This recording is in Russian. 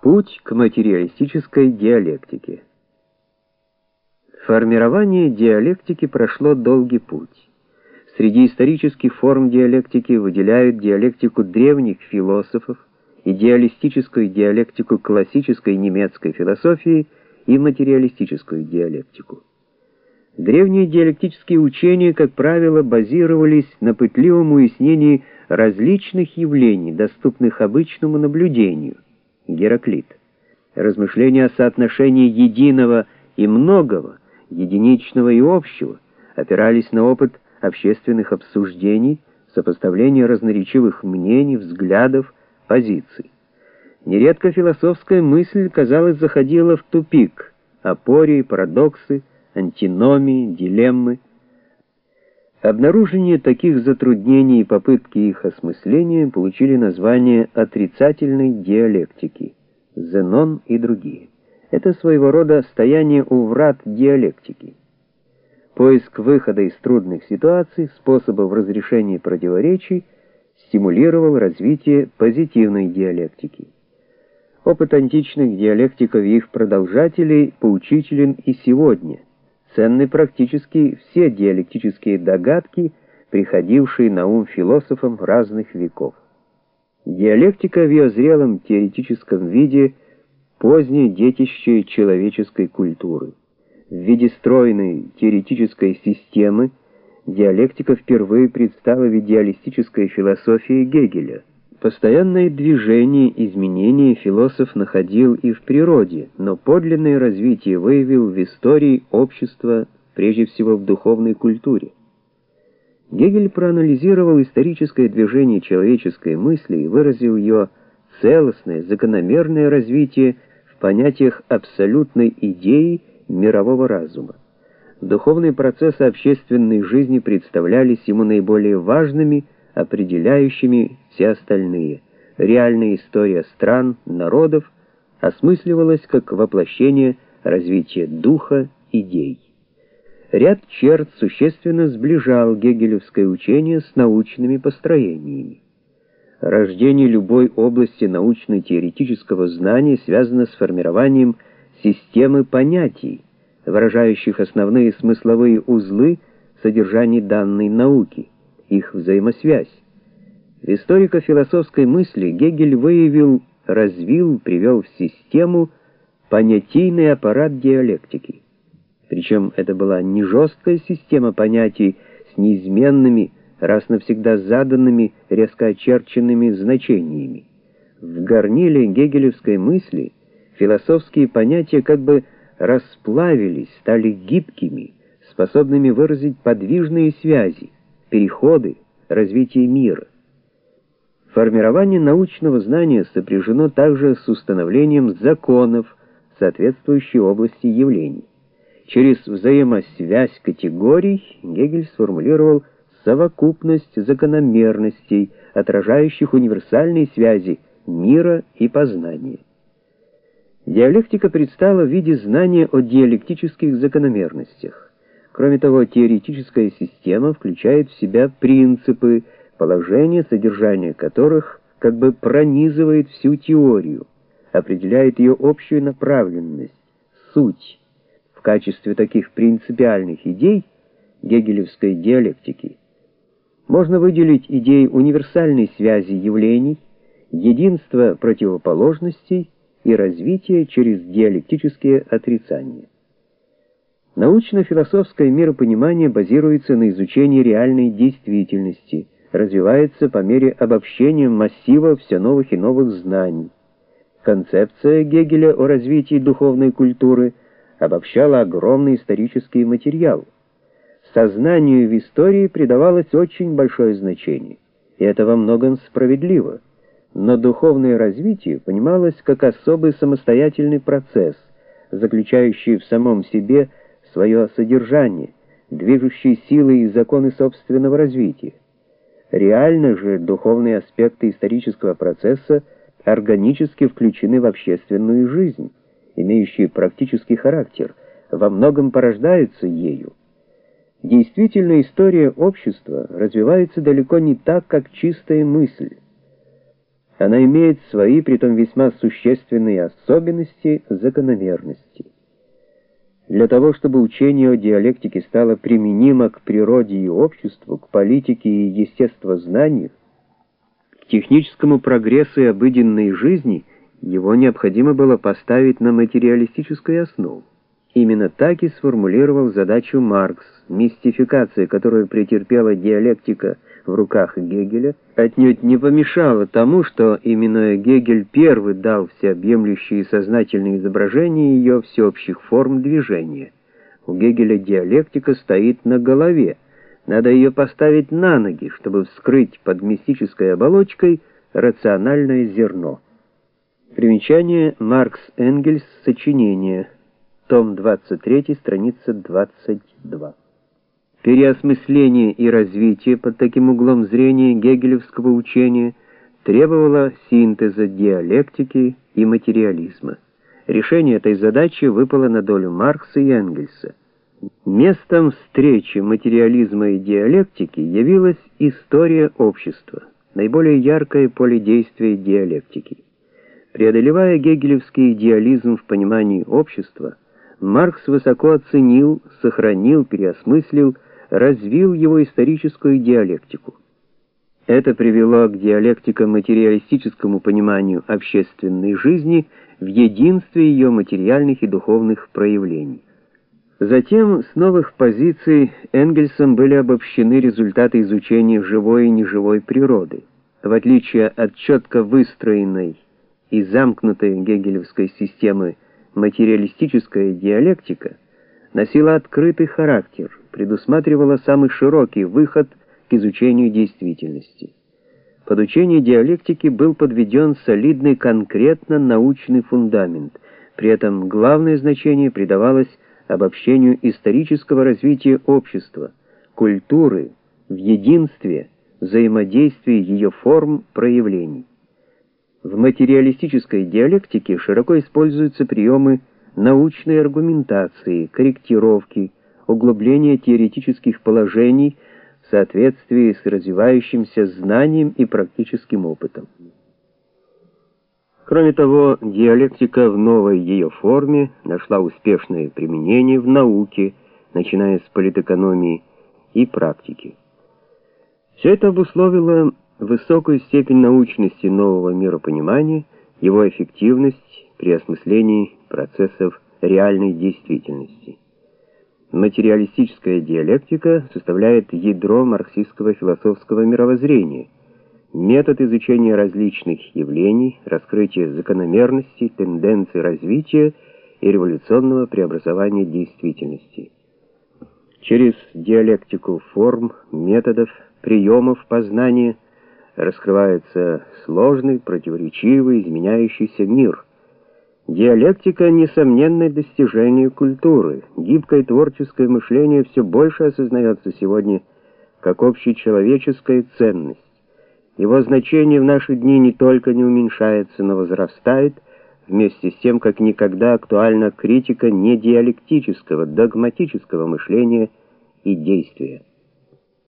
Путь к материалистической диалектике. Формирование диалектики прошло долгий путь. Среди исторических форм диалектики выделяют диалектику древних философов, идеалистическую диалектику классической немецкой философии и материалистическую диалектику. Древние диалектические учения, как правило, базировались на пытливом уяснении различных явлений, доступных обычному наблюдению. Гераклит. Размышления о соотношении единого и многого, единичного и общего, опирались на опыт общественных обсуждений, сопоставление разноречивых мнений, взглядов, позиций. Нередко философская мысль, казалось, заходила в тупик, апории, парадоксы, антиномии, дилеммы. Обнаружение таких затруднений и попытки их осмысления получили название отрицательной диалектики, Зенон и другие. Это своего рода стояние у врат диалектики. Поиск выхода из трудных ситуаций, способов разрешения противоречий стимулировал развитие позитивной диалектики. Опыт античных диалектиков и их продолжателей поучителен и сегодня. Ценны практически все диалектические догадки, приходившие на ум философам разных веков. Диалектика в ее зрелом теоретическом виде — позднее детище человеческой культуры. В виде стройной теоретической системы диалектика впервые предстала в идеалистической философии Гегеля. Постоянное движение, изменения философ находил и в природе, но подлинное развитие выявил в истории общества, прежде всего в духовной культуре. Гегель проанализировал историческое движение человеческой мысли и выразил ее целостное, закономерное развитие в понятиях абсолютной идеи мирового разума. Духовные процессы общественной жизни представлялись ему наиболее важными, определяющими все остальные. Реальная история стран, народов осмысливалась как воплощение развития духа, идей. Ряд черт существенно сближал гегелевское учение с научными построениями. Рождение любой области научно-теоретического знания связано с формированием системы понятий, выражающих основные смысловые узлы содержания данной науки, их взаимосвязь. В историко-философской мысли Гегель выявил, развил, привел в систему понятийный аппарат диалектики. Причем это была не жесткая система понятий с неизменными, раз навсегда заданными, резко очерченными значениями. В горниле гегелевской мысли философские понятия как бы расплавились, стали гибкими, способными выразить подвижные связи, переходы, развитие мира. Формирование научного знания сопряжено также с установлением законов соответствующей области явлений. Через взаимосвязь категорий Гегель сформулировал совокупность закономерностей, отражающих универсальные связи мира и познания. Диалектика предстала в виде знания о диалектических закономерностях. Кроме того, теоретическая система включает в себя принципы, положения, содержание которых как бы пронизывает всю теорию, определяет ее общую направленность, суть. В качестве таких принципиальных идей гегелевской диалектики можно выделить идеи универсальной связи явлений, единства противоположностей и развития через диалектические отрицания. Научно-философское миропонимание базируется на изучении реальной действительности, развивается по мере обобщения массива все новых и новых знаний. Концепция Гегеля о развитии духовной культуры обобщала огромный исторический материал. Сознанию в истории придавалось очень большое значение, и это во многом справедливо. Но духовное развитие понималось как особый самостоятельный процесс, заключающий в самом себе свое содержание, движущий силы и законы собственного развития. Реально же духовные аспекты исторического процесса органически включены в общественную жизнь, имеющие практический характер, во многом порождаются ею. Действительно, история общества развивается далеко не так, как чистая мысль. Она имеет свои, притом весьма существенные особенности, закономерности. Для того, чтобы учение о диалектике стало применимо к природе и обществу, к политике и естествознанию, к техническому прогрессу и обыденной жизни, его необходимо было поставить на материалистическую основу. Именно так и сформулировал задачу Маркс. Мистификация, которую претерпела диалектика в руках Гегеля, отнюдь не помешала тому, что именно Гегель первый дал всеобъемлющие сознательные изображения ее всеобщих форм движения. У Гегеля диалектика стоит на голове. Надо ее поставить на ноги, чтобы вскрыть под мистической оболочкой рациональное зерно. Примечание: Маркс Энгельс, сочинение, том 23, страница 22. Переосмысление и развитие под таким углом зрения гегелевского учения требовало синтеза диалектики и материализма. Решение этой задачи выпало на долю Маркса и Энгельса. Местом встречи материализма и диалектики явилась история общества, наиболее яркое поле действия диалектики. Преодолевая гегелевский идеализм в понимании общества, Маркс высоко оценил, сохранил, переосмыслил, развил его историческую диалектику. Это привело к диалектико-материалистическому пониманию общественной жизни в единстве ее материальных и духовных проявлений. Затем с новых позиций Энгельсом были обобщены результаты изучения живой и неживой природы. В отличие от четко выстроенной и замкнутой гегелевской системы, материалистическая диалектика носила открытый характер, предусматривала самый широкий выход к изучению действительности. Под учение диалектики был подведен солидный конкретно научный фундамент, при этом главное значение придавалось обобщению исторического развития общества, культуры, в единстве, взаимодействии ее форм, проявлений. В материалистической диалектике широко используются приемы научной аргументации, корректировки, углубления теоретических положений в соответствии с развивающимся знанием и практическим опытом. Кроме того, диалектика в новой ее форме нашла успешное применение в науке, начиная с политэкономии и практики. Все это обусловило высокую степень научности нового миропонимания, его эффективность при осмыслении процессов реальной действительности. Материалистическая диалектика составляет ядро марксистского философского мировоззрения, метод изучения различных явлений, раскрытия закономерностей, тенденций развития и революционного преобразования действительности. Через диалектику форм, методов, приемов познания раскрывается сложный, противоречивый, изменяющийся мир. Диалектика — несомненное достижение культуры. Гибкое творческое мышление все больше осознается сегодня как общечеловеческая ценность. Его значение в наши дни не только не уменьшается, но возрастает, вместе с тем, как никогда актуальна критика недиалектического, догматического мышления и действия.